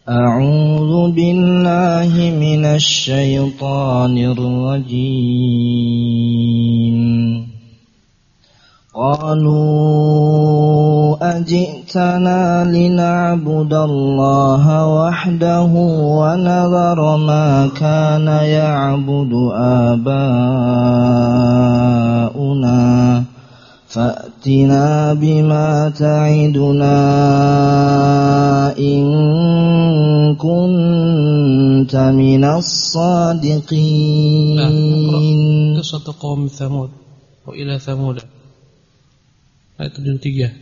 أعوذ بالله من الشيطان الرجيم قالوا أجئتنا لنعبد الله وحده ونذر ما كان يعبد آباؤنا فأتنا بما تعدنا إن كنت من الصادقين. قصة قوم ثمود وإلى ثمود ayat 73.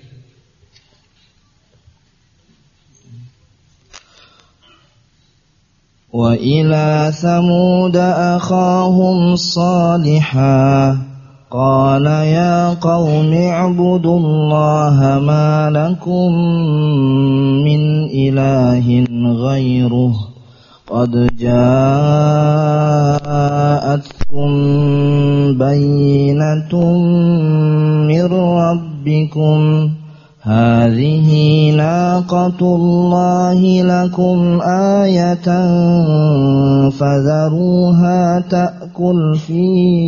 وإلى ثمود أخاهم صالحا قال يا قوم اعبدوا الله ما لكم من إله غيره قد جاءتكم بينة من ربكم هذه ناقة الله لكم آية فذروها تأكل في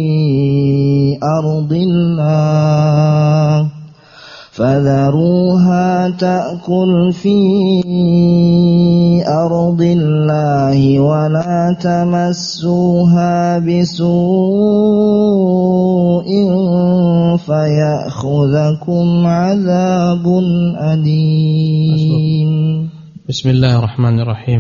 أرض الله ولا تمسوها بسوء فيأخذكم عذاب أليم. بسم الله الرحمن الرحيم.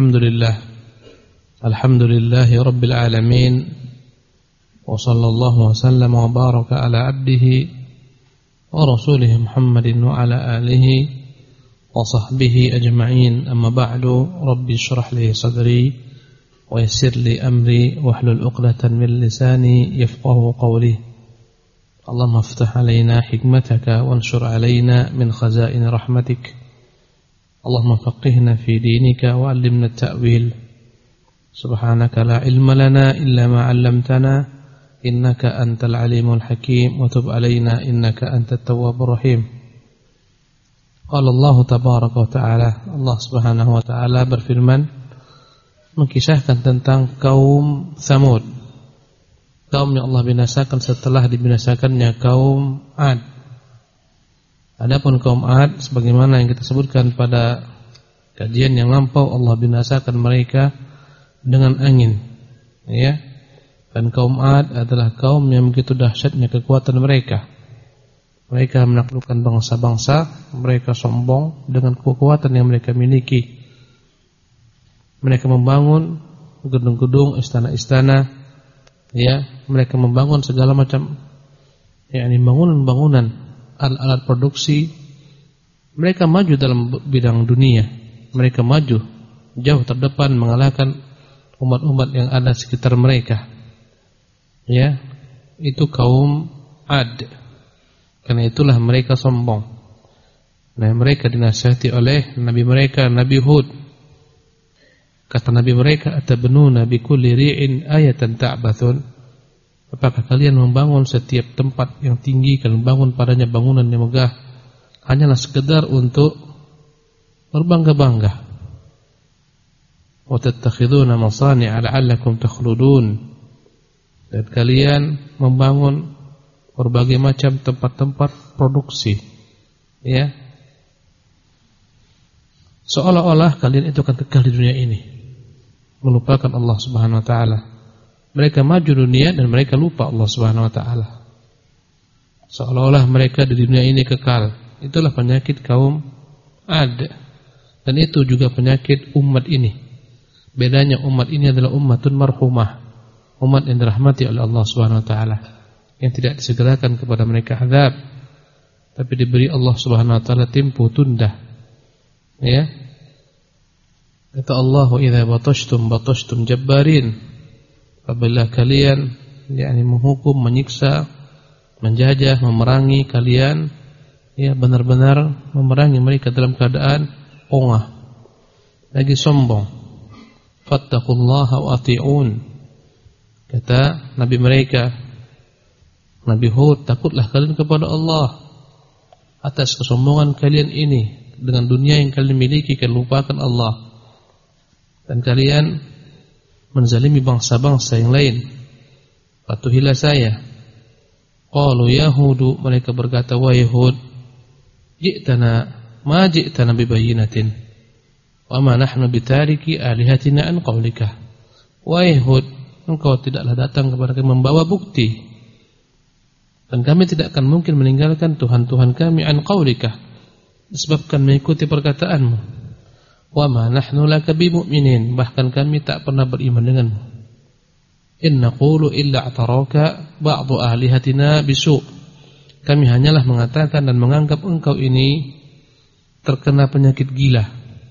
الحمد لله رب العالمين وصلى الله وسلم وبارك على عبده ورسوله محمد وعلى آله وصحبه أجمعين. أما بعد ربي اشرح لي صدري ويسر لي أمري واحلل عقدة من لساني يفقهوا قولي. اللهم افتح علينا حكمتك وانشر علينا من خزائن رحمتك. اللهم فقهنا في دينك وعلمنا التأويل. سبحانك لا علم لنا إلا ما علمتنا إنك أنت العليم الحكيم وتب علينا إنك أنت التواب الرحيم. قال الله تبارك وتعالى, Allah subhanahu wa ta'ala berfirman mengkisahkan tentang kaum Thamud, kaum yang Allah binasakan setelah dibinasakannya kaum Ad. Adapun kaum Ad, sebagaimana yang kita sebutkan pada kajian yang lampau, Allah binasakan mereka dengan angin, ya. Dan kaum Ad adalah kaum yang begitu dahsyatnya kekuatan mereka. Mereka menaklukkan bangsa-bangsa, mereka sombong dengan kekuatan yang mereka miliki. Mereka membangun gedung-gedung, istana-istana, ya, mereka membangun segala macam, yakni bangunan-bangunan, alat-alat produksi. Mereka maju dalam bidang dunia. Mereka maju jauh terdepan mengalahkan umat-umat yang ada sekitar mereka. Ya, itu kaum Ad. Karena itulah mereka sombong. Nah, mereka dinasihati oleh nabi mereka, Nabi Hud. Kata nabi mereka, atabnuna bikulli ri'in ayatan ta'bathun. Apakah kalian membangun setiap tempat yang tinggi, kalian bangun padanya bangunan yang megah, hanyalah sekedar untuk berbangga-bangga. Wa tattakhiduna masani'a la'allakum takhludun. Dan kalian membangun berbagai macam tempat-tempat produksi, ya, seolah-olah kalian itu akan kekal di dunia ini, melupakan Allah Subhanahu wa ta'ala. Mereka maju dunia dan mereka lupa Allah Subhanahu wa ta'ala, seolah-olah mereka di dunia ini kekal. Itulah penyakit kaum Ad, dan itu juga penyakit umat ini. Bedanya umat ini adalah ummatun marhumah, umat yang dirahmati oleh Allah Subhanahu wa ta'ala, yang tidak disegerakan kepada mereka azab, tapi diberi Allah Subhanahu wa ta'ala tempo tunda. Ya. Kata Allah, "Wa idza batashtum jabbarin." Apabila kalian yakni menghukum, menyiksa, menjajah, memerangi kalian, ya, benar-benar memerangi mereka dalam keadaan ongah, lagi sombong. Fattaqullaha wa ati'un. Kata nabi mereka, Nabi Hud, takutlah kalian kepada Allah atas kesombongan kalian ini. Dengan dunia yang kalian miliki, kalian lupakan Allah. dan kalian menzalimi bangsa-bangsa yang lain. Patuhilah saya. Qalu yahudu, mereka berkata, wahai Hud, ma ji'tana bibayyinatin wa ma nahnu bitariki alihatina an qawlika. Wahai Hud, engkau tidaklah datang kepada kami membawa bukti, dan kami tidak akan mungkin meninggalkan Tuhan-Tuhan kami an qawlika, disebabkan mengikuti perkataanmu. Wa ma nahnu laka bimu'minin, bahkan kami tak pernah beriman denganmu. In naqulu illa ataraka ba'du alihatina bisu', kami hanyalah mengatakan dan menganggap engkau ini terkena penyakit gila.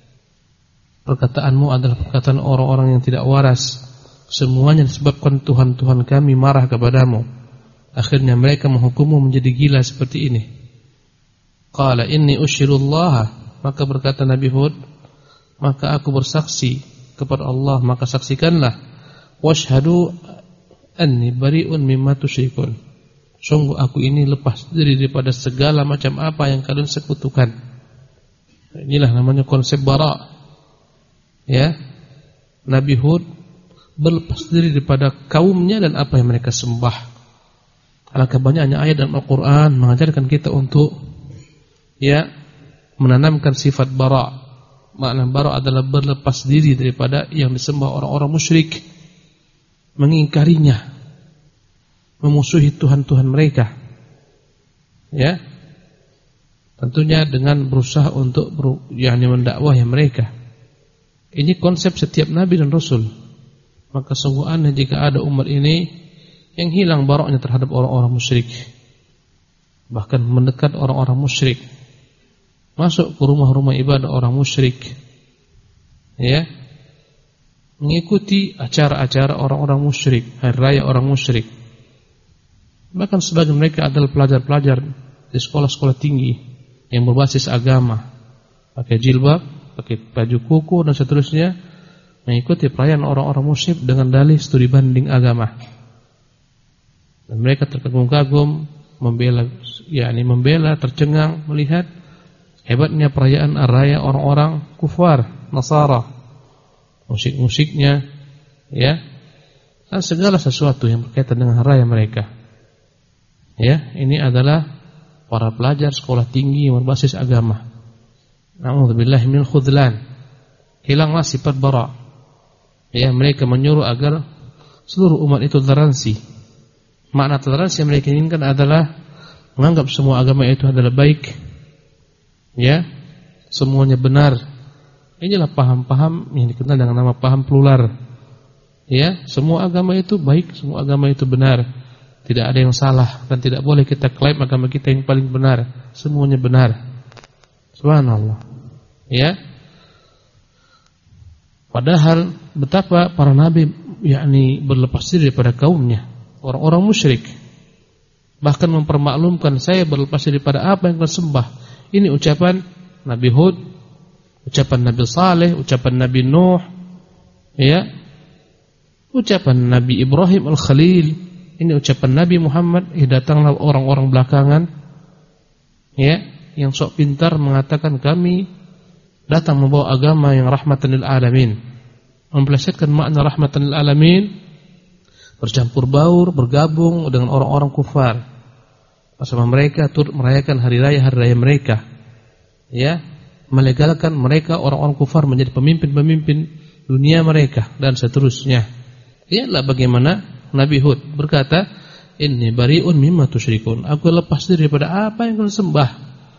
Perkataanmu adalah perkataan orang-orang yang tidak waras. Semuanya disebabkan Tuhan-Tuhan kami marah kepadamu. Akhirnya mereka menghukummu menjadi gila seperti ini. Qala inni usyirullah, maka berkata Nabi Hud, maka aku bersaksi kepada Allah, maka saksikanlah. Washhadu anni bari'un mimma tusyrikun, sungguh aku ini lepas diri daripada segala macam apa yang kalian sekutukan. Inilah namanya konsep bara. Ya, Nabi Hud berlepas diri daripada kaumnya dan apa yang mereka sembah. Alangkah banyaknya ayat dalam Al-Quran mengajarkan kita untuk menanamkan sifat bara. Makna bara adalah berlepas diri daripada yang disembah orang-orang musyrik, mengingkarinya, memusuhi Tuhan-Tuhan mereka. Ya, tentunya dengan berusaha untuk mendakwahi mereka. Ini konsep setiap Nabi dan Rasul. Maka sungguh aneh jika ada umat ini yang hilang baraknya terhadap orang-orang musyrik, bahkan mendekat orang-orang musyrik, masuk ke rumah-rumah ibadah orang musyrik, ya, mengikuti acara-acara orang-orang musyrik, hari raya orang musyrik. Bahkan sebagian mereka adalah pelajar-pelajar di sekolah-sekolah tinggi yang berbasis agama, pakai jilbab, pakai baju kuku dan seterusnya, mengikuti perayaan orang-orang musyrik dengan dalih studi banding agama. Dan mereka terkagum-kagum, membela, tercengang melihat hebatnya perayaan raya orang-orang kufar, Nasara, musik-musiknya, ya, dan segala sesuatu yang berkaitan dengan raya mereka. Ya, ini adalah para pelajar sekolah tinggi yang berbasis agama. Na'udzubillahi minal khudlan. Hilanglah sifat bara. Ya, mereka menyuruh agar seluruh umat itu toleransi. Makna toleransi yang mereka inginkan adalah menganggap semua agama itu adalah baik. Ya, semuanya benar. Inilah paham-paham yang dikenal dengan nama paham plural. Ya, semua agama itu baik, semua agama itu benar. Tidak ada yang salah dan tidak boleh kita klaim agama kita yang paling benar. Semuanya benar. Subhanallah. Ya. Padahal betapa para nabi berlepas diri daripada kaumnya, orang-orang musyrik. Bahkan mempermaklumkan, saya berlepas diri daripada apa yang kau sembah. Ini ucapan Nabi Hud, ucapan Nabi Saleh, ucapan Nabi Nuh, ya, ucapan Nabi Ibrahim Al-Khalil. Ini ucapan Nabi Muhammad. Datanglah orang-orang belakangan, ya, yang sok pintar mengatakan kami datang membawa agama yang rahmatan lil alamin, mempelesetkan makna rahmatan lil alamin, bercampur baur, bergabung dengan orang-orang kufar. Bersama mereka turut merayakan hari raya mereka, ya, melegalkan mereka orang-orang kufar menjadi pemimpin-pemimpin dunia mereka dan seterusnya. Lihatlah bagaimana Nabi Hud berkata, inni bari'un mimma tusyrikun, aku lepas diri daripada apa yang kalian sembah.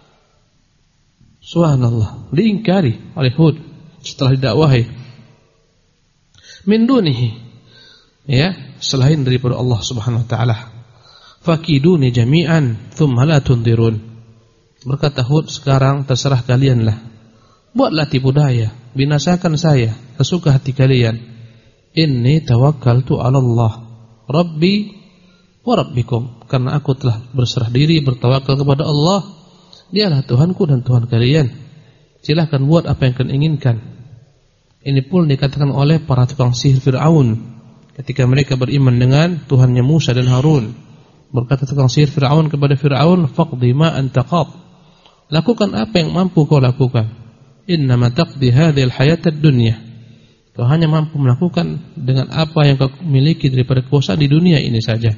Subhanallah, diingkari oleh Hud setelah didakwahi. Min dunihi, ya, selain daripada Allah Subhanahu wa taala. Fakiduni jami'an thumma la tundirun. Berkata Hud, sekarang terserah kalianlah. Buatlah tipu daya, binasakan saya sesuka hati kalian. Inni tawakkaltu 'ala Allah, Rabbi wa Rabbikum. Karena aku telah berserah diri, bertawakal kepada Allah. Dialah Tuhanku dan Tuhan kalian. Silahkan buat apa yang kalian inginkan. Ini pun dikatakan oleh para tukang sihir Fir'aun ketika mereka beriman dengan Tuhannya Musa dan Harun. Berkata tukang sihir Fir'aun kepada Fir'aun, faqdi ma anta qad, lakukan apa yang mampu kau lakukan. Innama taqdi hadhil hayatad dunya, Kau hanya mampu melakukan dengan apa yang kau miliki daripada kekuasaan di dunia ini saja.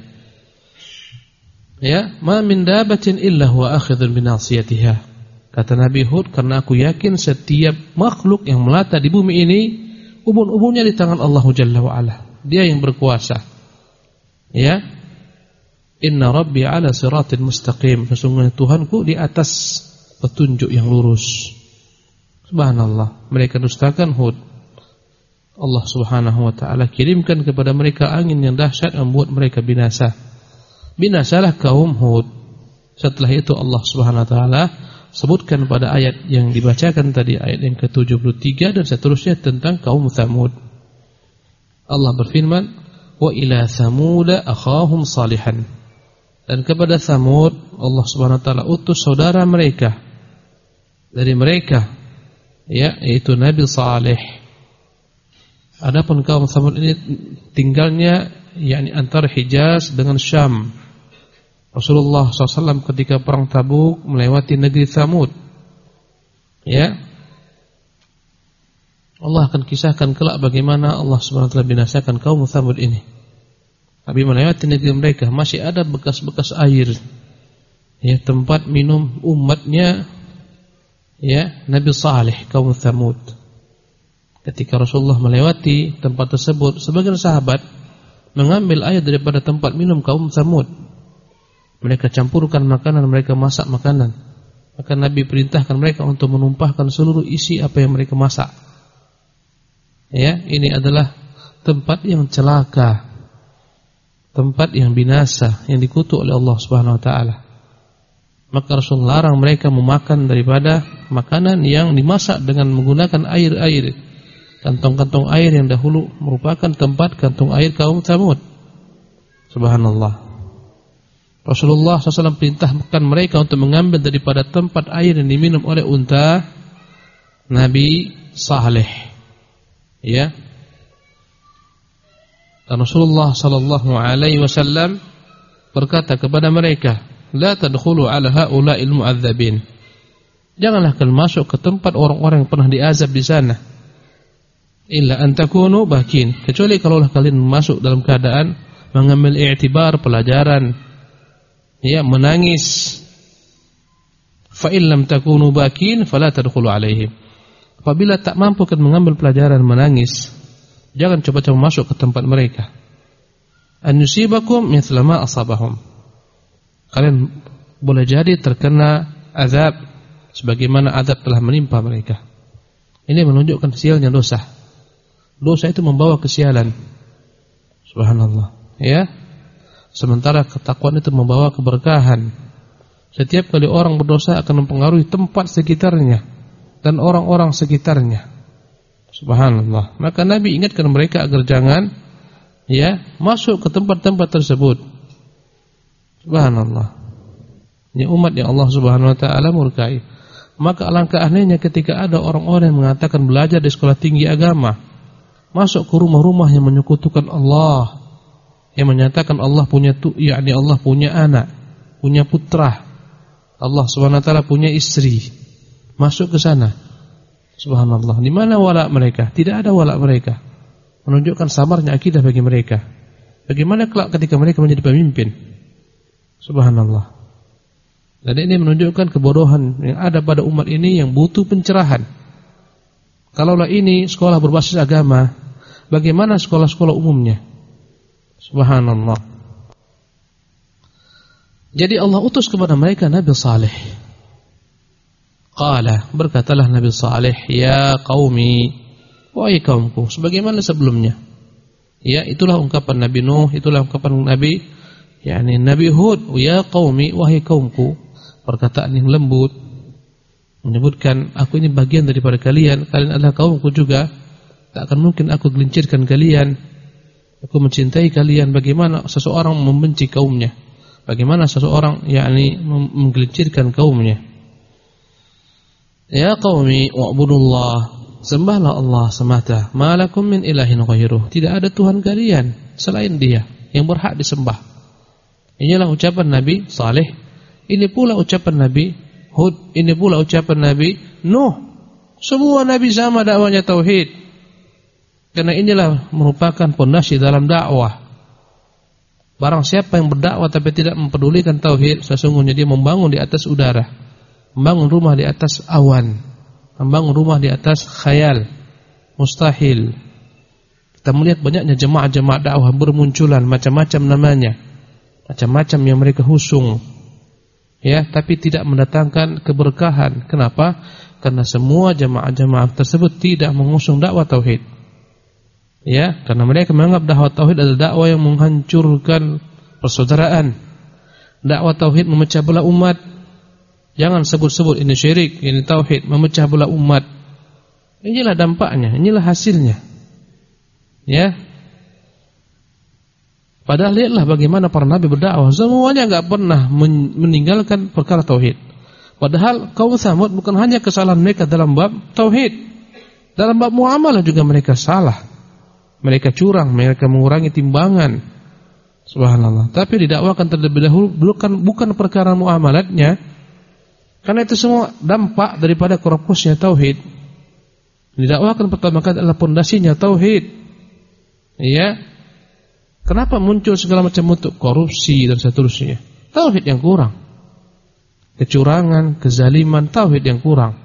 Ya, ma min dabatin illa huwa akhidhun bi nasiyatiha. Kata Nabi Hud, karena aku yakin setiap makhluk yang melata di bumi ini ubun-ubunnya di tangan Allah Jalla wa Ala. Dia yang berkuasa. Ya. Inna Rabbi ala siratin mustaqim. Sesungguhnya Tuhanku di atas petunjuk yang lurus. Subhanallah, mereka dustakan Hud. Allah Subhanahu wa taala kirimkan kepada mereka angin yang dahsyat membuat mereka binasa. Binasalah kaum Hud. Setelah itu Allah Subhanahu wa taala sebutkan pada ayat yang dibacakan tadi, ayat yang ke-73 dan seterusnya tentang kaum Tsamud. Allah berfirman, "Wa ila Tsamud akhahum salihan." Dan kepada Tsamud Allah Subhanahu wa taala utus saudara mereka dari mereka, ya, yaitu Nabi Saleh. Adapun kaum Tsamud ini tinggalnya yakni antara Hijaz dengan Syam. Rasulullah SAW ketika perang Tabuk melewati negeri Tsamud. Ya. Allah akan kisahkan kelak bagaimana Allah Subhanahu wa taala binasakan kaum Tsamud ini. Nabi melewati negeri mereka, masih ada bekas-bekas air. Ya, tempat minum umatnya, ya, Nabi Saleh kaum Tsamud. Ketika Rasulullah melewati tempat tersebut, sebagian sahabat mengambil air daripada tempat minum kaum Tsamud. Mereka campurkan makanan, mereka masak makanan. Maka Nabi perintahkan mereka untuk menumpahkan seluruh isi apa yang mereka masak. Ya, ini adalah tempat yang celaka, tempat yang binasa, yang dikutuk oleh Allah Subhanahu wa taala. Maka Rasul larang mereka memakan daripada makanan yang dimasak dengan menggunakan air-air, kantong-kantong air yang dahulu merupakan tempat kantong air kaum Tsamud. Subhanallah. Rasulullah SAW perintahkan mereka untuk mengambil daripada tempat air yang diminum oleh unta Nabi Saleh. Ya. Dan Rasulullah SAW berkata kepada mereka, "La tadkhulu ala haula'il mu'adzabin." Janganlah kalian masuk ke tempat orang-orang yang pernah diazab di sana. Illa an takunu bakin, kecuali kalau kalian masuk dalam keadaan mengambil i'tibar, pelajaran, ya, menangis. Fa in lam takunu bakin fala tadkhulu alaihim. Apabila tak mampu kan mengambil pelajaran, menangis, jangan coba-coba masuk ke tempat mereka. An yusibakum mithla ma asabahum. Kalian boleh jadi terkena azab sebagaimana azab telah menimpa mereka. Ini menunjukkan sialnya dosa. Dosa itu membawa kesialan. Subhanallah. Ya. Sementara ketakwaan itu membawa keberkahan. Setiap kali orang berdosa akan mempengaruhi tempat sekitarnya dan orang-orang sekitarnya. Subhanallah. Maka Nabi ingatkan mereka agar jangan, ya, masuk ke tempat-tempat tersebut. Subhanallah. Ini umat yang Allah Subhanahu wa taala murkai. Maka alangkah anehnya ketika ada orang-orang yang mengatakan belajar di sekolah tinggi agama, masuk ke rumah-rumah yang menyekutukan Allah, yang menyatakan Allah punya yakni Allah punya anak, punya putra, Allah Subhanahu wa taala punya istri. Masuk ke sana. Subhanallah. Di mana wala mereka? Tidak ada wala mereka. Menunjukkan sabarnya akidah bagi mereka. Bagaimana kelak ketika mereka menjadi pemimpin? Subhanallah. Dan ini menunjukkan kebodohan yang ada pada umat ini yang butuh pencerahan. Kalaulah ini sekolah berbasis agama, bagaimana sekolah-sekolah umumnya? Subhanallah. Jadi Allah utus kepada mereka Nabi Saleh. Qala, berkatalah Nabi Saleh, "Ya qaumi," wahai kaumku, sebagaimana sebelumnya. Ya, itulah ungkapan Nabi Nuh, itulah ungkapan Nabi, yakni Nabi Hud, "Ya qaumi," wahai kaumku. Perkataan yang lembut, menyebutkan aku ini bagian daripada kalian, kalian adalah kaumku juga. Tak akan mungkin aku gelincirkan kalian. Aku mencintai kalian. Bagaimana seseorang membenci kaumnya? Bagaimana seseorang yakni menggelincirkan kaumnya? Ya qaumi wa'budullah, sembahlah Allah semata. Ma lakum min ilahin ghairuh, tidak ada Tuhan kalian selain Dia yang berhak disembah. Inilah ucapan Nabi Saleh. Ini pula ucapan Nabi Hud, ini pula ucapan Nabi Nuh. Semua nabi sama dakwahnya tauhid. Karena inilah merupakan pondasi dalam dakwah. Barang siapa yang berdakwah tapi tidak mempedulikan tauhid, sesungguhnya dia membangun di atas udara, membangun rumah di atas awan, membangun rumah di atas khayal, mustahil. Kita melihat banyaknya jemaah-jemaah dakwah bermunculan, macam-macam namanya, macam-macam yang mereka husung, ya, tapi tidak mendatangkan keberkahan. Kenapa? Karena semua jemaah-jemaah tersebut tidak mengusung dakwah tauhid. Ya, karena mereka menganggap dakwah tauhid adalah dakwah yang menghancurkan persaudaraan. Dakwah tauhid memecah belah umat. Jangan sebut-sebut ini syirik, ini tauhid, memecah belah umat. Inilah dampaknya, inilah hasilnya. Ya. Padahal lihatlah bagaimana para nabi berdakwah, semuanya enggak pernah meninggalkan perkara tauhid. Padahal kaum Tsamud bukan hanya kesalahan mereka dalam bab tauhid, dalam bab muamalah juga mereka salah. Mereka curang, mereka mengurangi timbangan. Subhanallah. Tapi didakwakan terlebih dahulu bukan perkara muamalatnya. Karena itu semua dampak daripada korupsinya tauhid. Didakwakan pertama kali adalah pondasinya tauhid. Iya. Kenapa muncul segala macam bentuk korupsi dan seterusnya? Tauhid yang kurang. Kecurangan, kezaliman, tauhid yang kurang.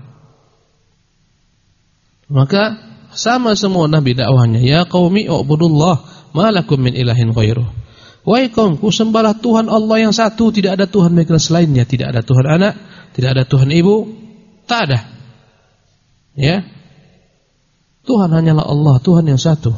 Maka sama semua nabi dakwahnya, ya qaumi ubudullah ma lakum min ilahin ghairuh. Wahai kaumku, sembahlah Tuhan Allah yang satu, tidak ada Tuhan bagi selainnya, tidak ada Tuhan anak, tidak ada Tuhan ibu, tak ada. Ya. Tuhan hanyalah Allah, Tuhan yang satu.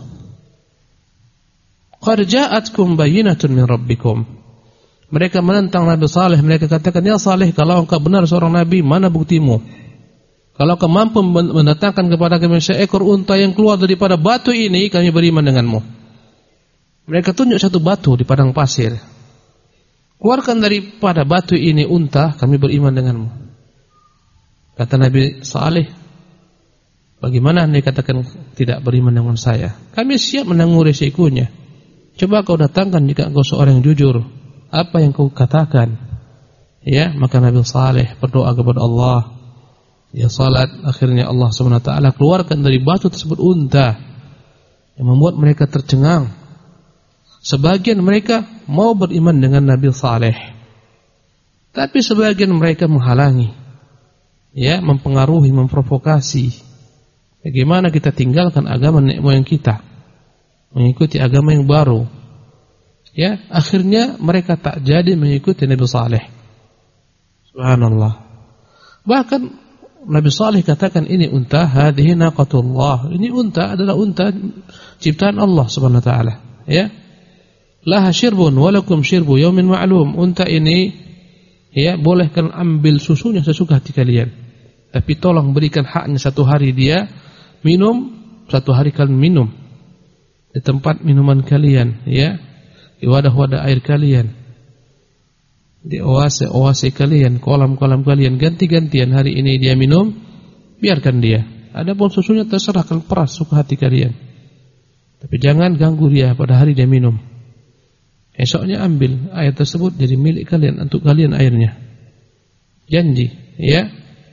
Qad ja'atkum bayyinatun min rabbikum. Mereka menentang Nabi Saleh, mereka katakan, ya Saleh, kalau engkau benar seorang nabi, mana buktimu? Kalau kau mampu mendatangkan kepada kami seekor unta yang keluar daripada batu ini, kami beriman denganmu. Mereka tunjuk satu batu di padang pasir. Keluarkan daripada batu ini unta, kami beriman denganmu. Kata Nabi Saleh, bagaimana Anda katakan tidak beriman dengan saya? Kami siap menanggung resikonya. Coba kau datangkan jika kau seorang yang jujur. Apa yang kau katakan? Ya, maka Nabi Saleh berdoa kepada Allah. Dia salat, akhirnya Allah SWT keluarkan dari batu tersebut unta yang membuat mereka tercengang. Sebagian mereka mau beriman dengan Nabi Saleh, tapi sebagian mereka menghalangi, ya, mempengaruhi, memprovokasi. Bagaimana kita tinggalkan agama nenek moyang kita, mengikuti agama yang baru? Ya, akhirnya mereka tak jadi mengikuti Nabi Saleh. Subhanallah. Bahkan Nabi Saleh katakan, ini unta, hadhihi naqatullah. Ini unta adalah unta ciptaan Allah Subhanahu wa taala, ya. Laha syirbun wa lakum syirbu yaumin ma'lum. Unta ini, ya, bolehkan ambil susunya sesuka hati kalian. Tapi tolong berikan haknya satu hari dia minum, satu hari kalian minum di tempat minuman kalian, ya. Di wadah-wadah air kalian, di oase kalian, kolam-kolam kalian, ganti-gantian. Hari ini dia minum, biarkan dia. Adapun susunya terserah, kalian peras suka hati kalian. Tapi jangan ganggu dia pada hari dia minum. Esoknya ambil air tersebut jadi milik kalian, untuk kalian airnya. Janji, ya.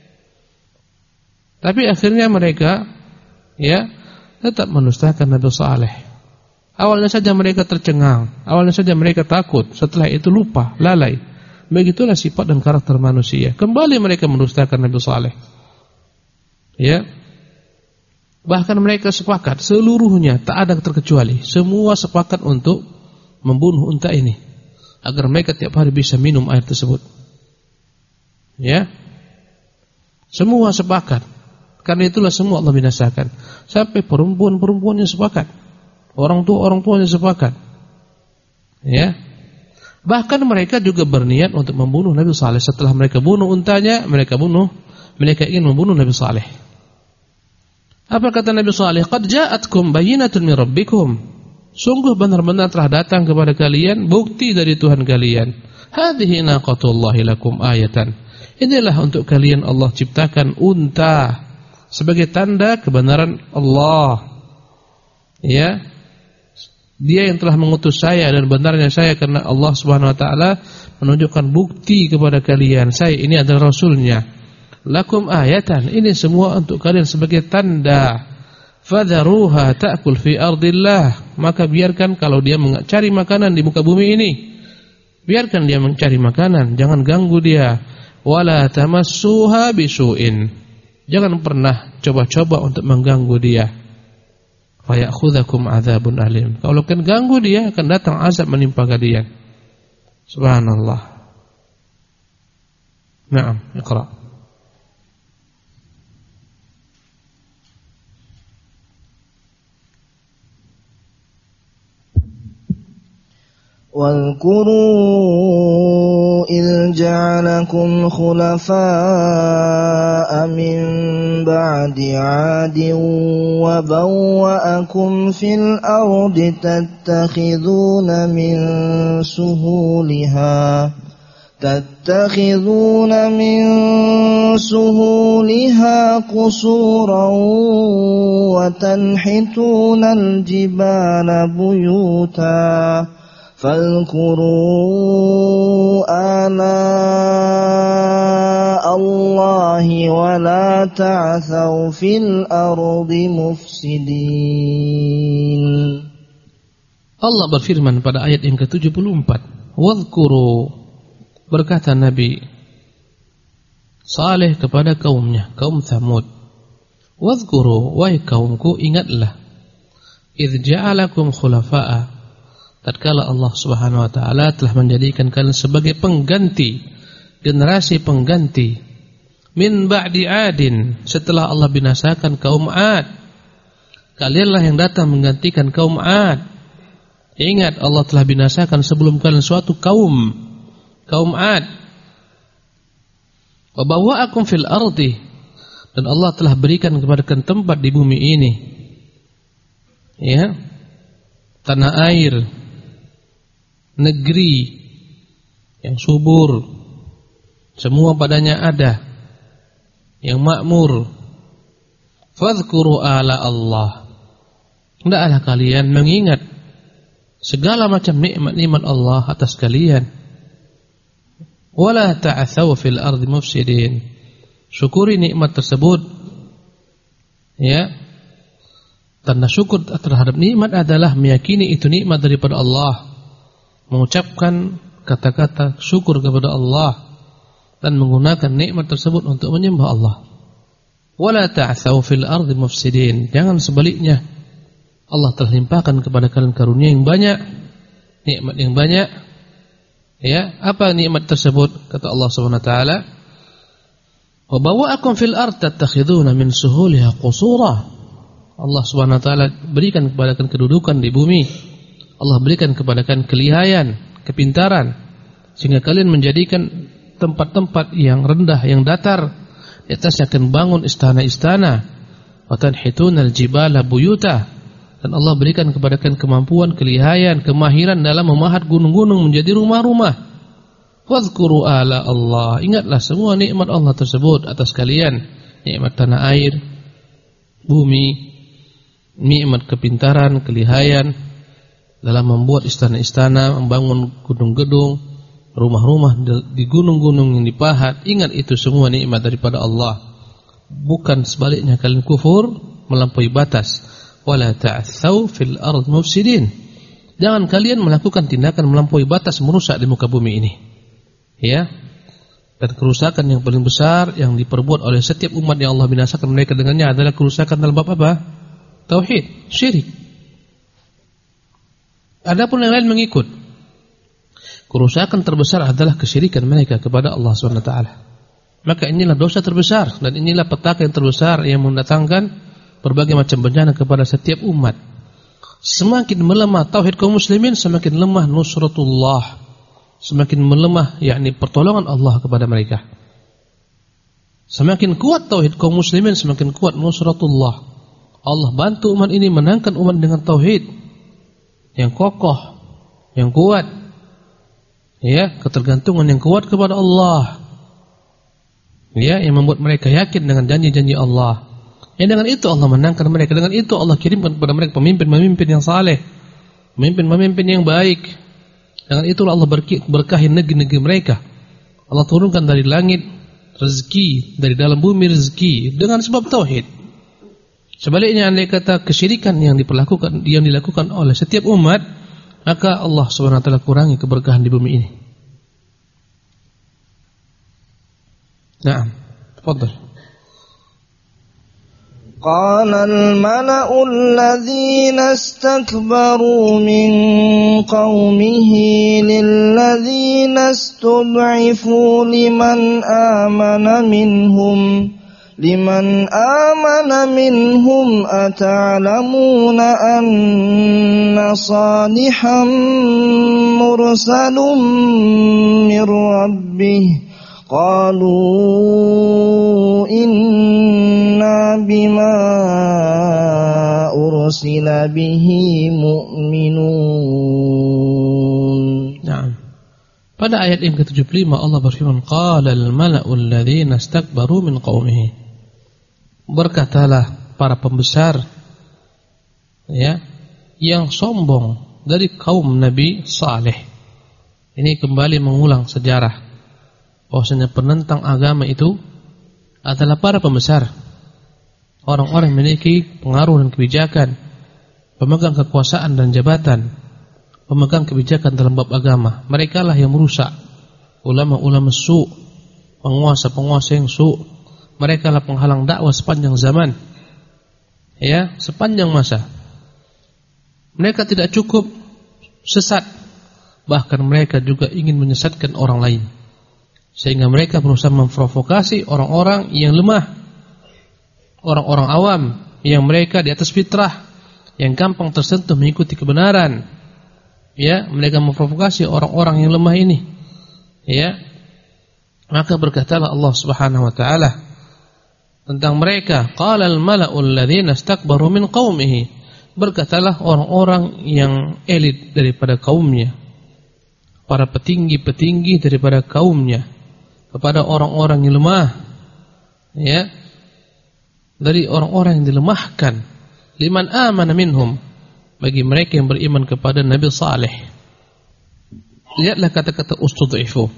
Tapi akhirnya mereka, ya, tetap mendustakan Nabi Saleh. Awalnya saja mereka tercengang, awalnya saja mereka takut, setelah itu lupa, lalai. Begitulah sifat dan karakter manusia. Kembali mereka mendustakan Nabi Saleh. Ya. Bahkan mereka sepakat seluruhnya, tak ada terkecuali, semua sepakat untuk membunuh unta ini agar mereka tiap hari bisa minum air tersebut. Ya. Semua sepakat. Karena itulah semua Allah binasakan. Sampai perempuan-perempuannya sepakat. Orang tuanya sepakat. Ya. Bahkan mereka juga berniat untuk membunuh Nabi Saleh. Setelah mereka bunuh untanya, mereka ingin membunuh Nabi Saleh. Apa kata Nabi Saleh? Qad ja'atkum bayyinatun min rabbikum. Sungguh benar-benar telah datang kepada kalian bukti dari Tuhan kalian. Hadhihi naqatullahi lakum ayatan. Inilah untuk kalian Allah ciptakan unta sebagai tanda kebenaran Allah. Ya. Dia yang telah mengutus saya dan benarnya saya, karena Allah Subhanahu wa taala menunjukkan bukti kepada kalian. Saya ini adalah rasulnya. Lakum ayatan. Ini semua untuk kalian sebagai tanda. Fadharuha ta'kul fi ardillah, maka biarkan kalau dia mencari makanan di muka bumi ini, biarkan dia mencari makanan, jangan ganggu dia. Wala tamassuha bisu'in, jangan pernah coba-coba untuk mengganggu dia. Fayakhudzakum adzabun alim, kalau kan ganggu dia akan datang azab menimpa kalian. Subhanallah. Naam, iqra. واذكروا إذ جعلكم خلفاء من بعد عاد وبوأكم في الأرض تتخذون من سهولها قصورا وتنحتون الجبال بيوتا فاذكروا آلاء الله ولا تعثوا في الأرض مفسدين. Allah berfirman pada ayat yang ke-74, wadhkuru, berkata Nabi Saleh kepada kaumnya, kaum Tsamud, wadhkuru, wahai kaumku, ingatlah, idz ja'alakum khulafa'a, tatkala Allah Subhanahu wa taala telah menjadikan kalian sebagai pengganti, generasi pengganti, min ba'di 'adin, setelah Allah binasakan kaum 'Ad, kalianlah yang datang menggantikan kaum 'Ad. Ingat, Allah telah binasakan sebelum kalian suatu kaum 'Ad. Wa bawwa'akum fil ardi, dan Allah telah berikan kepada kalian tempat di bumi ini, ya, tanah air, negeri yang subur, semua padanya ada, yang makmur. Fadhkuru ala Allah, hendaklah kalian mengingat segala macam nikmat-nikmat Allah atas kalian. Wala ta'athaw fil ardi mufsidin, syukuri nikmat tersebut, ya. Tanda syukur terhadap nikmat adalah meyakini itu nikmat daripada Allah, mengucapkan kata-kata syukur kepada Allah, dan menggunakan nikmat tersebut untuk menyembah Allah. Wala ta'thaw fil ardi mufsidin, jangan sebaliknya. Allah telah limpahkan kepada kalian karunia yang banyak, nikmat yang banyak, ya. Apa nikmat tersebut? Kata Allah Subhanahu wa taala, wa bawwa'akum fil ardi tattakhiduna min suhuliha qusura. Allah Subhanahu wa taala berikan kepada kalian kedudukan di bumi, Allah berikan kepada kalian kelihayan, kepintaran, sehingga kalian menjadikan tempat-tempat yang rendah, yang datar, di atasnya akan bangun istana-istana. Wa tanhitunal jibala buyuta, dan Allah berikan kepada kalian kemampuan, kelihayan, kemahiran dalam memahat gunung-gunung menjadi rumah-rumah. Wadhkuru ala Allah, ingatlah semua nikmat Allah tersebut atas kalian, nikmat tanah air, bumi, nikmat kepintaran, kelihayan dalam membuat istana-istana, membangun gedung-gedung, rumah-rumah di gunung-gunung yang dipahat. Ingat itu semua nikmat daripada Allah, bukan sebaliknya kalian kufur melampaui batas. Wala ta'tsaw fil ard mufsidin, jangan kalian melakukan tindakan melampaui batas, merusak di muka bumi ini, ya. Dan kerusakan yang paling besar yang diperbuat oleh setiap umat yang Allah binasakan mereka dengannya adalah kerusakan dalam bab apa? Tauhid, syirik. Adapun yang lain mengikut. Kerusakan terbesar adalah kesyirikan mereka kepada Allah Subhanahu wa taala. Maka inilah dosa terbesar, dan inilah petaka yang terbesar yang mendatangkan berbagai macam bencana kepada setiap umat. Semakin melemah tauhid kaum muslimin, semakin lemah nusratullah, semakin melemah yakni pertolongan Allah kepada mereka. Semakin kuat tauhid kaum muslimin, semakin kuat nusratullah. Allah bantu umat ini, menangkan umat dengan tauhid yang kokoh, yang kuat, ya, ketergantungan yang kuat kepada Allah, ya, yang membuat mereka yakin dengan janji-janji Allah. Yang dengan itu Allah menangkan mereka, dengan itu Allah kirimkan kepada mereka pemimpin-pemimpin yang saleh, pemimpin-pemimpin yang baik. Dengan itulah Allah berkahi negeri-negeri mereka. Allah turunkan dari langit rezeki, dari dalam bumi rezeki, dengan sebab tauhid. Sebaliknya, andai kata kesyirikan yang dilakukan oleh setiap umat, maka Allah Subhanahu wa taala kurangi keberkahan di bumi ini. Naam, tafadhal. قال الملأ الذين استكبروا من قومه للذين استضعفوا لمن آمن منهم أتعلمون أن صالحا مرسل من ربه قالوا إنا بما أرسل به مؤمنون. Nah, pada ayat yang ke-75 Allah berfirman, qala al-mala'u alladhina istakbaru min qaumihi. Berkatalah para pembesar ya yang sombong dari kaum Nabi Saleh. Ini kembali mengulang sejarah bahwasanya penentang agama itu adalah para pembesar, orang-orang yang memiliki pengaruh dan kebijakan, pemegang kekuasaan dan jabatan, pemegang kebijakan dalam bab agama. Mereka lah yang merusak ulama-ulama su', penguasa-penguasa yang su'. Mereka lah penghalang dakwah sepanjang zaman, ya, sepanjang masa. Mereka tidak cukup sesat, bahkan mereka juga ingin menyesatkan orang lain. Sehingga mereka berusaha memprovokasi orang-orang yang lemah, orang-orang awam yang mereka di atas fitrah, yang gampang tersentuh mengikuti kebenaran. Ya, mereka memprovokasi orang-orang yang lemah ini. Ya, maka berkatalah Allah Subhanahu wa taala tentang mereka, qala al-mala'u alladhina istakbaru min qaumihi. Berkatalah orang-orang yang elit daripada kaumnya, para petinggi-petinggi daripada kaumnya, kepada orang-orang yang lemah, ya, dari orang-orang yang dilemahkan, liman amana minhum, bagi mereka yang beriman kepada Nabi Saleh. Lihatlah kata-kata ustud'ifu.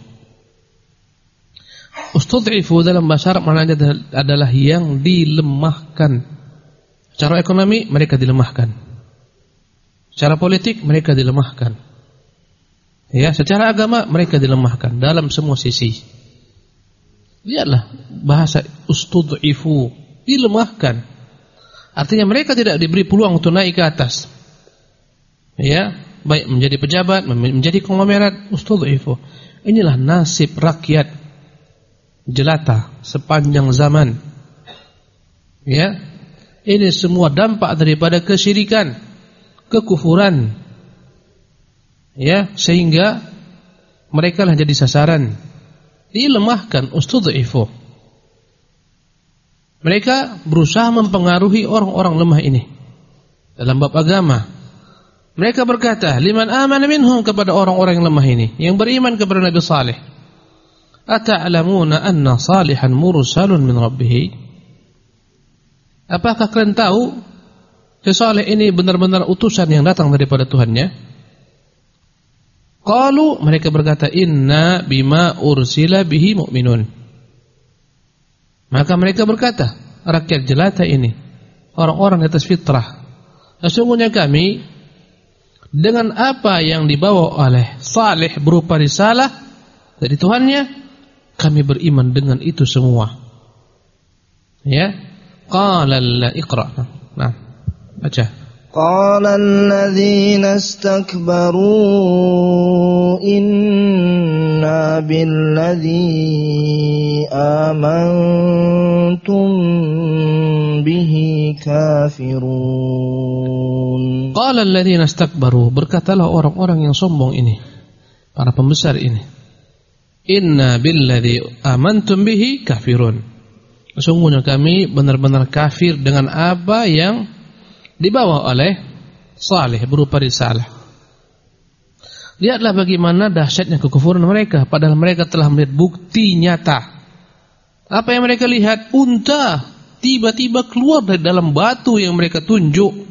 Ustud'ifu dalam bahasa Arab maknanya adalah yang dilemahkan. Secara ekonomi mereka dilemahkan, secara politik mereka dilemahkan, ya, secara agama mereka dilemahkan dalam semua sisi. Lihatlah bahasa ustud'ifu, dilemahkan. Artinya mereka tidak diberi peluang untuk naik ke atas. Ya, baik menjadi pejabat, menjadi konglomerat, ustud'ifu. Inilah nasib rakyat jelata sepanjang zaman. Ya, ini semua dampak daripada kesyirikan, kekufuran. Ya, sehingga mereka lah jadi sasaran, dilemahkan, ustud'ifu. Mereka berusaha mempengaruhi orang-orang lemah ini dalam bab agama. Mereka berkata, liman amana minhum, kepada orang-orang yang lemah ini, yang beriman kepada Nabi Saleh, ata'lamuna anna salihan mursalun min rabbih. Apakah kalian tahu si Saleh ini benar-benar utusan yang datang daripada Tuhannya? Qalu, mereka berkata, inna bima ursila bihi mu'minun. Maka mereka berkata, rakyat jelata ini, orang-orang di atas fitrah, sesungguhnya kami dengan apa yang dibawa oleh Saleh berupa risalah dari Tuhannya, kami beriman dengan itu semua. Ya, qala la iqra. Nah, baca. قال الذين استكبروا إنا بالذي آمنتم به كافرون. قال الذين استكبروا, berkatalah orang-orang yang sombong ini, para pembesar ini, inna billadzi amantum bihi kafirun. Sesungguhnya kami benar-benar kafir dengan apa yang dibawa oleh Saleh berupa risalah. Lihatlah bagaimana dahsyatnya kekufuran mereka, padahal mereka telah melihat bukti nyata. Apa yang mereka lihat? Unta tiba-tiba keluar dari dalam batu yang mereka tunjuk.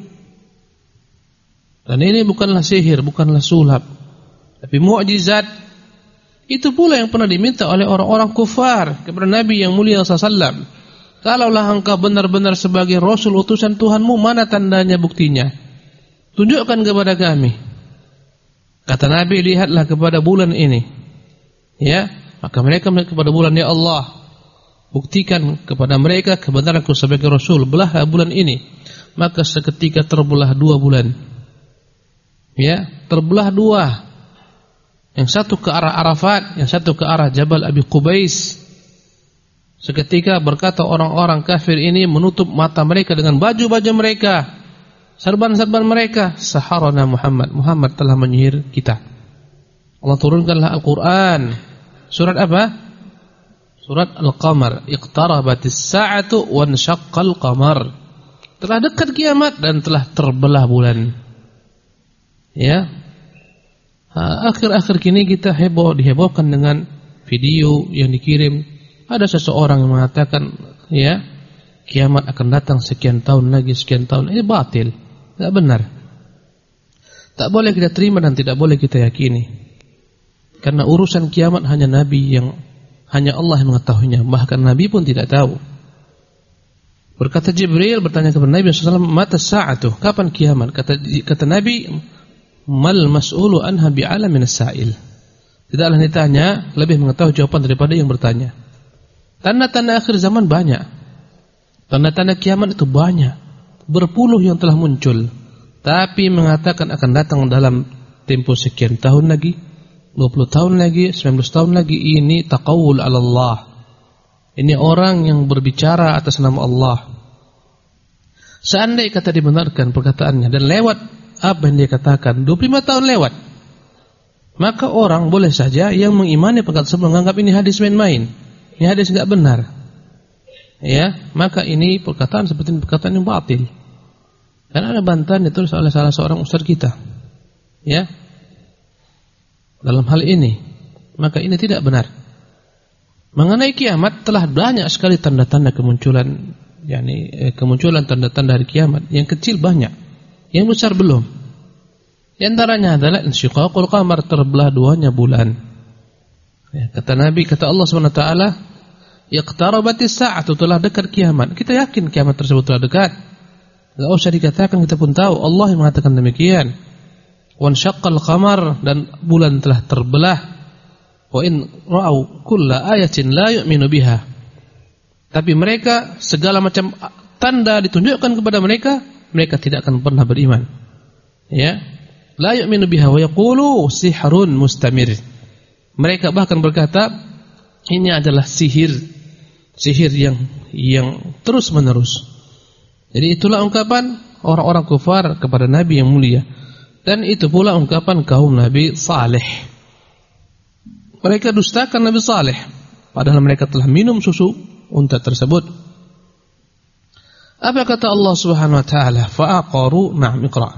Dan ini bukanlah sihir, bukanlah sulap, tapi mukjizat. Itu pula yang pernah diminta oleh orang-orang kufar kepada Nabi yang mulia sallallahu alaihi wasallam. Kalaulah engkau benar-benar sebagai Rasul utusan Tuhanmu, mana tandanya, buktinya? Tunjukkan kepada kami. Kata Nabi, lihatlah kepada bulan ini. Ya, maka mereka kepada bulan, ya Allah, buktikan kepada mereka kebenaranku sebagai Rasul. Belahlah bulan ini. Maka seketika terbelah 2 bulan. Ya, terbelah 2. Yang satu ke arah Arafat, yang satu ke arah Jabal Abi Qubais. Seketika berkata orang-orang kafir ini menutup mata mereka dengan baju-baju mereka, serban-serban mereka. Saharana Muhammad, Muhammad telah menyihir kita. Allah turunkanlah Al-Quran. Surat apa? Surat Al-Qamar. Iqtarabatis sa'atu wanshaqqal qamar. Telah dekat kiamat dan telah terbelah bulan. Ya. Akhir-akhir kini kita dihebohkan dengan video yang dikirim. Ada seseorang yang mengatakan, ya, kiamat akan datang sekian tahun lagi, sekian tahun. Ini batil, tidak benar. Tak boleh kita terima dan tidak boleh kita yakini. Karena urusan kiamat hanya hanya Allah yang mengetahuinya. Bahkan Nabi pun tidak tahu. Berkata Jibril bertanya kepada Nabi SAW, mata sa'atu, kapan kiamat? Kata Nabi, mal mas'ulu anha bi'ala minas sa'il. Tidaklah ditanya lebih mengetahui jawaban daripada yang bertanya. Tanda-tanda akhir zaman banyak. Tanda-tanda kiamat itu banyak. Berpuluh yang telah muncul. Tapi mengatakan akan datang dalam tempo sekian tahun lagi, 20 tahun lagi, 19 tahun lagi, ini taqawul 'ala Allah. Ini orang yang berbicara atas nama Allah. Seandainya kata dibenarkan perkataannya dan lewat apa yang dia katakan, 25 tahun lewat, maka orang boleh saja yang mengimani perkataan tersebut menganggap ini hadis main-main, ini hadis enggak benar. Ya, maka ini perkataan seperti perkataan yang batil. Karena ada bantahan ditulis oleh salah seorang ustaz kita. Ya. Dalam hal ini, maka ini tidak benar. Mengenai kiamat telah banyak sekali tanda-tanda kemunculan, kemunculan tanda-tanda hari kiamat. Yang kecil banyak, yang besar belum. Di antaranya adalah insyiqaqul qamar, terbelah 2-nya bulan. Ya, kata Nabi, kata Allah SWT, iqtarabatis sa'atu, telah dekat kiamat. Kita yakin kiamat tersebut telah dekat. Enggak usah dikatakan, kita pun tahu Allah yang mengatakan demikian. Wanshaqqal qamar, dan bulan telah terbelah. Wa in ra'au kulla ayatin la yu'minu biha. Tapi mereka segala macam tanda ditunjukkan kepada mereka, mereka tidak akan pernah beriman. Ya, la yu'minu biha wa yaqulu sihrun mustamir. Mereka bahkan berkata ini adalah sihir yang terus menerus. Jadi itulah ungkapan orang-orang kufar kepada Nabi yang mulia. Dan itu pula ungkapan kaum Nabi Saleh. Mereka dustakan Nabi Saleh, padahal mereka telah minum susu unta tersebut. Apa kata Allah Subhanahu wa taala? Fa'aqaru, na'am, iqra.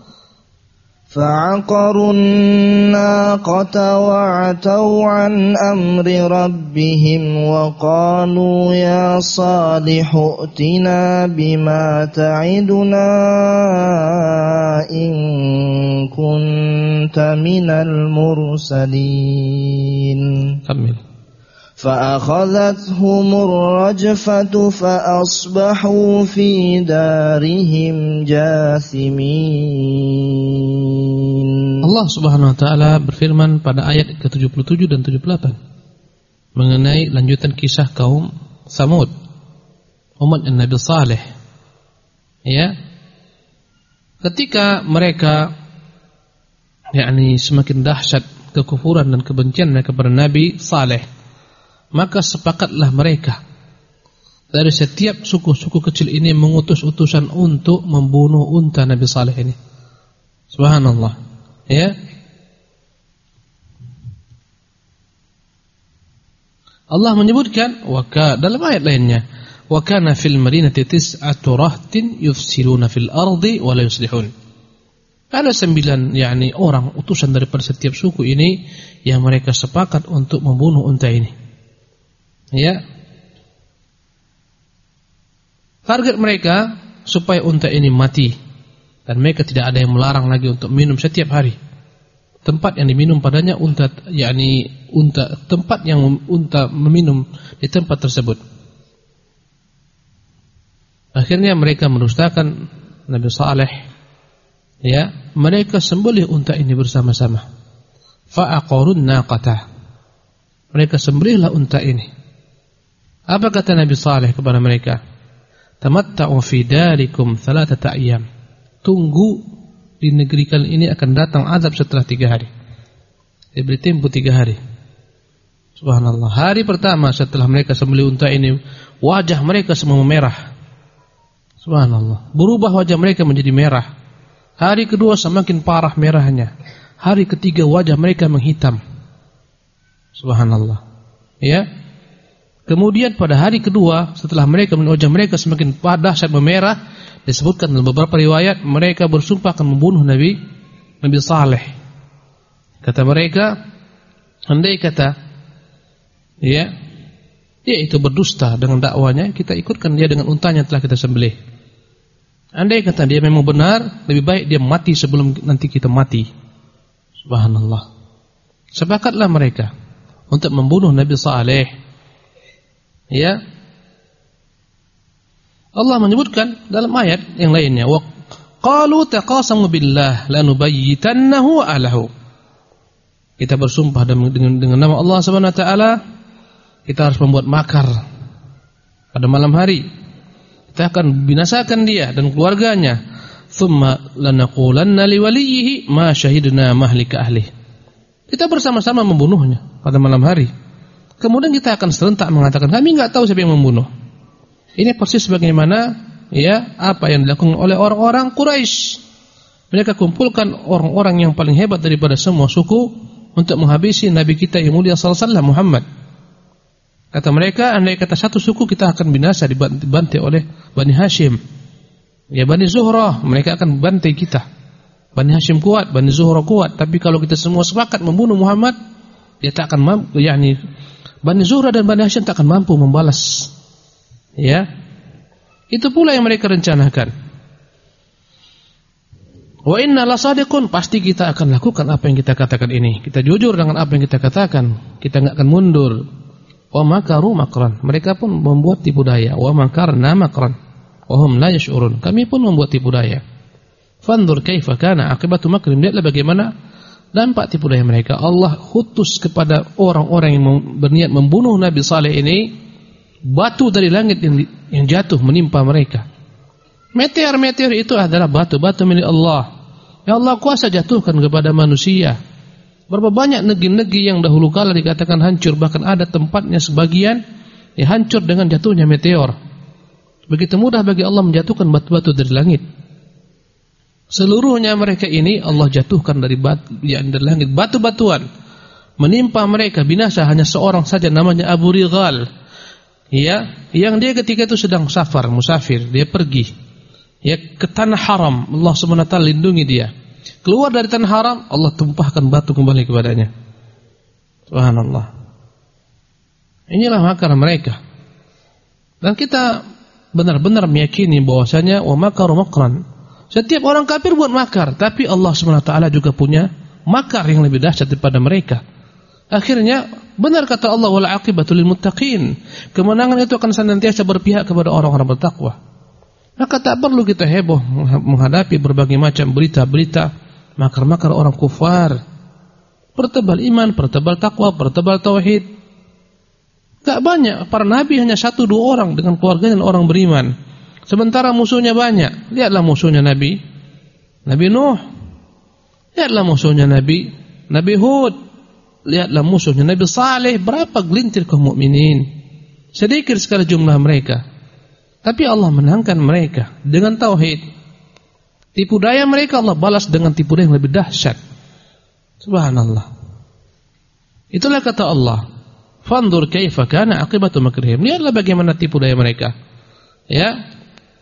فعقروا الناقة وعتوا عن أمر ربهم وقالوا يا صالح ائتنا بما تعدنا إن كنت من المرسلين. كمل. فأخذتهم الرجفة فأصبحوا في دارهم جاثمين. Allah Subhanahu wa taala berfirman pada ayat ke-77 dan 78 mengenai lanjutan kisah kaum Tsamud, umat Nabi Saleh. Ya. Ketika mereka semakin dahsyat kekufuran dan kebencian mereka kepada Nabi Saleh, maka sepakatlah mereka dari setiap suku-suku kecil ini mengutus utusan untuk membunuh unta Nabi Saleh ini. Subhanallah. Ya. Allah menyebutkan dalam ayat lainnya, wa kana fil madinati tis'atu rahtin yufsiluna fil ardi wa la yuslihun. Ada 9 orang utusan daripada setiap suku ini yang mereka sepakat untuk membunuh unta ini. Ya. Target mereka supaya unta ini mati, dan mereka tidak ada yang melarang lagi untuk minum setiap hari. Tempat yang diminum padanya tempat yang unta meminum di tempat tersebut. Akhirnya mereka mendustakan Nabi Saleh. Ya, mereka sembelih unta ini bersama-sama. Fa'aqarun naqatah. Mereka sembelihlah unta ini. Apa kata Nabi Saleh kepada mereka? Tamatta'u fi darikum 3 ayyam. Tunggu, di negeri kalian ini akan datang azab setelah 3 hari. Diberi tempo 3 hari. Subhanallah. Hari pertama setelah mereka sembelih unta ini, wajah mereka semua memerah. Subhanallah. Berubah wajah mereka menjadi merah. Hari kedua semakin parah merahnya. Hari ketiga wajah mereka menghitam. Subhanallah. Ya. Kemudian pada hari kedua setelah wajah mereka semakin dahsyat memerah, disebutkan dalam beberapa riwayat mereka bersumpah akan membunuh Nabi Saleh. Kata mereka, andai kata ya, dia itu berdusta dengan dakwanya, kita ikutkan dia dengan untanya telah kita sembelih. Andai kata dia memang benar, lebih baik dia mati sebelum nanti kita mati. Subhanallah. Sepakatlah mereka untuk membunuh Nabi Saleh. Ya. Allah menyebutkan dalam ayat yang lainnya, wa qalu taqasamu billah lanubayyitannahu alahu. Kita bersumpah dengan nama Allah Subhanahu wa taala, kita harus membuat makar pada malam hari. Kita akan binasakan dia dan keluarganya. Thumma lanaqulanna liwaliyhi ma syahidna mahlika ahli. Kita bersama-sama membunuhnya pada malam hari. Kemudian kita akan serentak mengatakan kami enggak tahu siapa yang membunuh. Ini persis bagaimana ya apa yang dilakukan oleh orang-orang Quraisy. Mereka kumpulkan orang-orang yang paling hebat daripada semua suku untuk menghabisi Nabi kita yang mulia sallallahu alaihi wasallam Muhammad. Kata mereka, andai kata satu suku kita akan binasa dibantai oleh Bani Hashim. Ya Bani Zuhrah, mereka akan bantai kita. Bani Hashim kuat, Bani Zuhrah kuat, tapi kalau kita semua sepakat membunuh Muhammad, dia tak akan mampu, yakni Bani Zuhrah dan Bani Hashim tak akan mampu membalas. Ya. Itu pula yang mereka rencanakan. Wa inna lasadiqun, pasti kita akan lakukan apa yang kita katakan ini. Kita jujur dengan apa yang kita katakan. Kita enggak akan mundur. Wa makaru makran, mereka pun membuat tipu daya. Wa makarna makran wa hum la yash'urun, kami pun membuat tipu daya. Fanzur kaifa kana aqibatu makrim, lihatlah bagaimana dampak tipu daya mereka. Allah khutus kepada orang-orang yang berniat membunuh Nabi Saleh ini batu dari langit yang jatuh menimpa mereka. Meteor-meteor itu adalah batu-batu milik Allah. Ya Allah kuasa jatuhkan kepada manusia. Berapa banyak negeri-negeri yang dahulu kala dikatakan hancur, bahkan ada tempatnya sebagian yang hancur dengan jatuhnya meteor. Begitu mudah bagi Allah menjatuhkan batu-batu dari langit. Seluruhnya mereka ini Allah jatuhkan dari langit, batu-batuan menimpa mereka, binasa. Hanya seorang saja namanya Abu Righal. Ya, yang dia ketika itu sedang musafir, dia pergi ya ke tanah haram. Allah Subhanahu wa taala lindungi dia. Keluar dari tanah haram, Allah tumpahkan batu kembali kepadanya. Subhanallah. Inilah makar mereka. Dan kita benar-benar meyakini bahwasanya wa makaru makran. Setiap orang kafir buat makar, tapi Allah Subhanahu wa taala juga punya makar yang lebih dahsyat daripada mereka. Akhirnya benar kata Allah, wal aqibatu lil muttaqin. Kemenangan itu akan senantiasa berpihak kepada orang-orang bertakwa. Maka tak perlu kita heboh menghadapi berbagai macam berita-berita makar-makar orang kufar. Pertebal iman, pertebal takwa, pertebal tauhid. Tak banyak, para nabi hanya 1-2 orang dengan keluarganya dan orang beriman. Sementara musuhnya banyak. Lihatlah musuhnya Nabi Nuh. Lihatlah musuhnya Nabi Hud. Lihatlah musuhnya Nabi Saleh. Berapa gelintir kaum mukminin. Sedikit sekali jumlah mereka. Tapi Allah menangkan mereka dengan tauhid. Tipu daya mereka Allah balas dengan tipu daya yang lebih dahsyat. Subhanallah. Itulah kata Allah, fanzur kaifa kana aqibatu makrihim. Lihatlah bagaimana tipu daya mereka. Ya.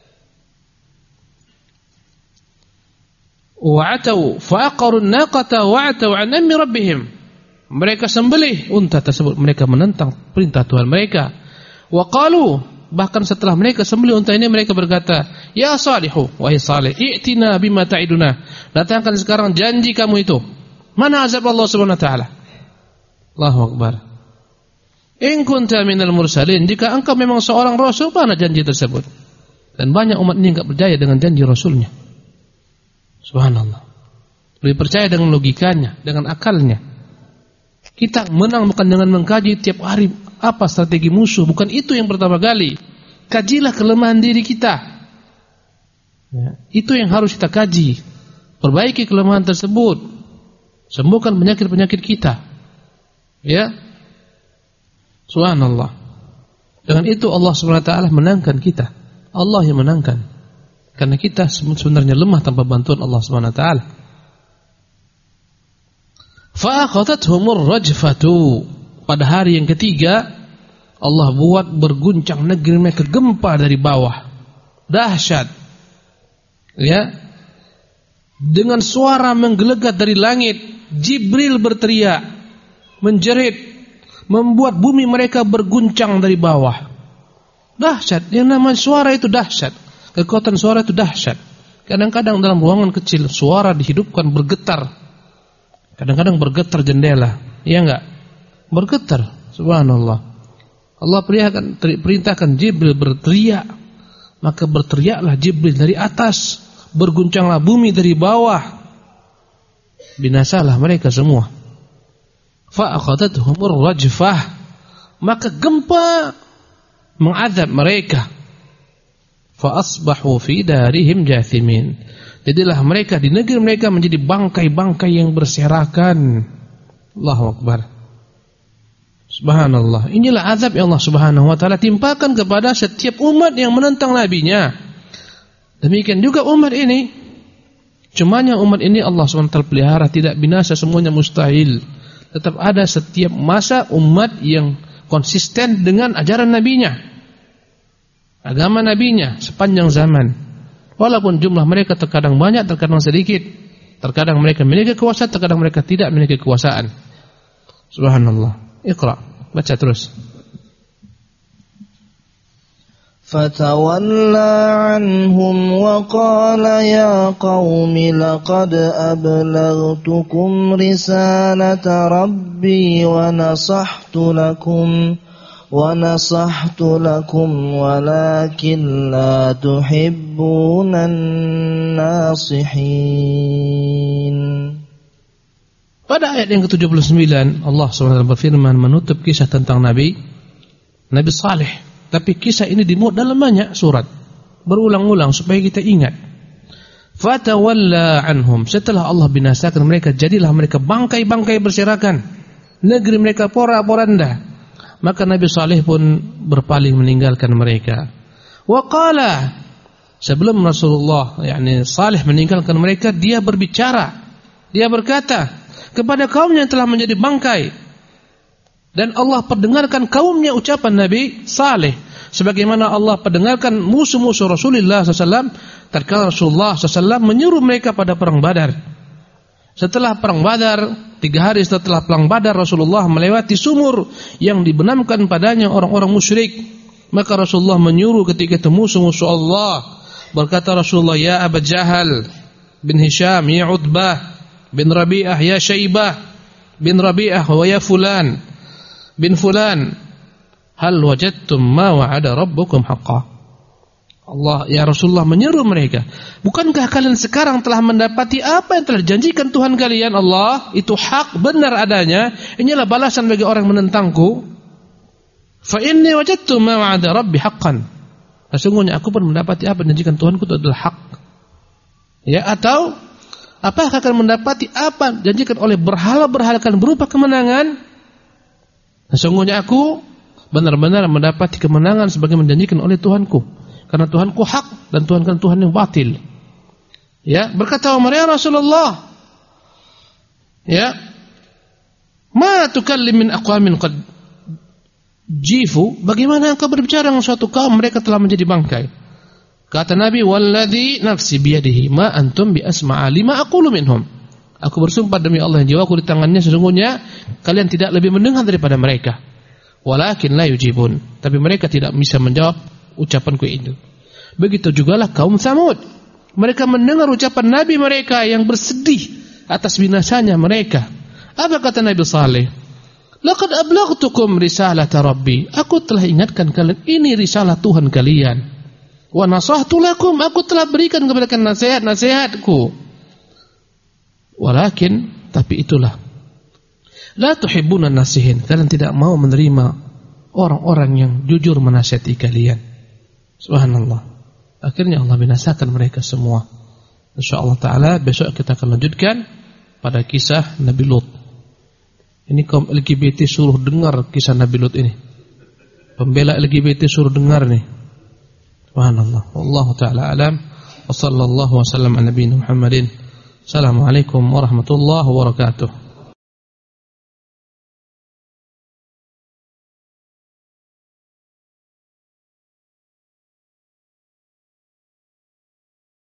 Wa'atau fa'aqarun naqata wa'atau 'an amri rabbihim. Mereka sembelih unta tersebut, mereka menentang perintah Tuhan mereka. Wa qalu, bahkan setelah mereka sembelih unta ini mereka berkata, ya Salihu, wahai Saleh, i'tina bima ta'iduna, datangkan sekarang janji kamu itu. Mana azab Allah Subhanahu wa taala? Allahu akbar. In kunta minal mursalin, jika engkau memang seorang rasul, mana janji tersebut? Dan banyak umat ini enggak percaya dengan janji Rasulnya. Subhanallah. Lebih percaya dengan logikanya, dengan akalnya. Kita menang bukan dengan mengkaji tiap hari apa strategi musuh, bukan itu yang pertama kali. Kajilah kelemahan diri kita. Ya, itu yang harus kita kaji. Perbaiki kelemahan tersebut. Sembuhkan penyakit-penyakit kita. Ya. Subhanallah. Dengan itu Allah SWT menangkan kita. Allah yang menangkan. Karena kita sebenarnya lemah tanpa bantuan Allah SWT. Fa'akhadhathumur rajfatu. Pada hari yang ketiga Allah buat berguncang negeri mereka, gempa dari bawah. Dahsyat. Ya. Dengan suara menggelegar dari langit, Jibril berteriak, menjerit, membuat bumi mereka berguncang dari bawah. Dahsyat. Yang namanya suara itu dahsyat. Kekuatan suara itu dahsyat. Kadang-kadang dalam ruangan kecil suara dihidupkan bergetar. Kadang-kadang bergetar jendela. Iya enggak? Bergetar. Subhanallah. Allah perintahkan Jibril berteriak. Maka berteriaklah Jibril dari atas. Berguncanglah bumi dari bawah. Binasalah mereka semua. Fa'akhadhathumur rajfah. Maka gempa mengadab mereka. Fa'asbahu fi darihim jathimin. Jadilah mereka di negeri mereka menjadi bangkai-bangkai yang berserakan. Allahu Akbar. Subhanallah. Inilah azab yang Allah Subhanahu wa taala timpakan kepada setiap umat yang menentang nabinya. Demikian juga umat ini. Cumanya umat ini Allah SWT pelihara, tidak binasa semuanya, mustahil. Tetap ada setiap masa umat yang konsisten dengan ajaran nabinya, agama nabinya sepanjang zaman. Walaupun jumlah mereka terkadang banyak, terkadang sedikit. Terkadang mereka memiliki kekuasaan, terkadang mereka tidak memiliki kekuasaan. Subhanallah. Iqra, baca terus. Fatawalla anhum wa qala ya qaumi laqad ablaghtukum risalata rabbi wa nasahtu lakum walakin la tuhibbunan nasihin. Pada ayat yang ke-79 Allah SWT berfirman menutup kisah tentang Nabi Saleh. Tapi kisah ini dimuat dalam banyak surat, berulang-ulang supaya kita ingat. Fatawalla anhum. Setelah Allah binasakan mereka, jadilah mereka bangkai-bangkai berserakan. Negeri mereka porak-poranda. Maka Nabi Saleh pun berpaling meninggalkan mereka. Wa qala, sebelum Rasulullah Saleh meninggalkan mereka, dia berbicara. Dia berkata kepada kaumnya yang telah menjadi bangkai. Dan Allah perdengarkan kaumnya ucapan Nabi Saleh, sebagaimana Allah perdengarkan musuh-musuh Rasulullah SAW tatkala Rasulullah SAW menyuruh mereka pada perang Badar. Setelah perang Badar, 3 hari setelah perang Badar, Rasulullah melewati sumur yang dibenamkan padanya orang-orang musyrik. Maka Rasulullah menyuruh ketika itu musuh-musuh Allah. Berkata Rasulullah, ya Abu Jahal bin Hisham, ya Utbah bin Rabi'ah, ya Syaibah bin Rabi'ah, wa ya Fulan bin Fulan, hal wajadtum ma wa'ada rabbukum haqqan. Allah, ya Rasulullah menyeru mereka, bukankah kalian sekarang telah mendapati apa yang telah dijanjikan Tuhan kalian? Allah itu hak, benar adanya. Inilah balasan bagi orang menentangku. Fa inni wajadtu ma wa'ada rabbi haqqan. Sesungguhnya aku pun mendapati apa yang dijanjikan Tuhanku itu adalah hak. Ya, atau apakah kalian mendapati apa yang dijanjikan oleh berhala-berhala kalian berupa kemenangan? Sesungguhnya aku benar-benar mendapati kemenangan sebagai menjanjikan oleh Tuhanku. Karena Tuhanku hak dan Tuhan kan Tuhan yang batil. Ya, berkata Umar, ya Rasulullah, ya, ma tukallim min aqwamin qad jifu, bagaimana engkau berbicara dengan suatu kaum mereka telah menjadi bangkai? Kata Nabi, walladzi nafsi biyadihi ma antum bi asma'a lima aqulu minhum. Aku bersumpah demi Allah yang jiwaku di tangannya, sesungguhnya kalian tidak lebih mendengar daripada mereka. Walakin la yujibun, tapi mereka tidak bisa menjawab ucapanku itu. Begitu jugalah kaum Tsamud. Mereka mendengar ucapan Nabi mereka yang bersedih atas binasanya mereka. Apa kata Nabi Saleh? Laqad ablaghtukum risalata rabbi. Aku telah ingatkan kalian, ini risalah Tuhan kalian. Wa nasahtu lakum, aku telah berikan kepada kalian nasihat-nasihatku. Walakin, tapi itulah, la tuhibbuna nasihin, kalian tidak mau menerima orang-orang yang jujur menasihati kalian. Subhanallah. Akhirnya Allah binasakan mereka semua. Insyaallah taala besok kita akan lanjutkan pada kisah Nabi Lut. Ini kaum LGBT suruh dengar kisah Nabi Lut ini. Pembela LGBT suruh dengar nih. Subhanallah. Wallahu taala alam. Wa sallallahu wasallam ala nabiyina Muhammadin. Assalamualaikum warahmatullahi wabarakatuh.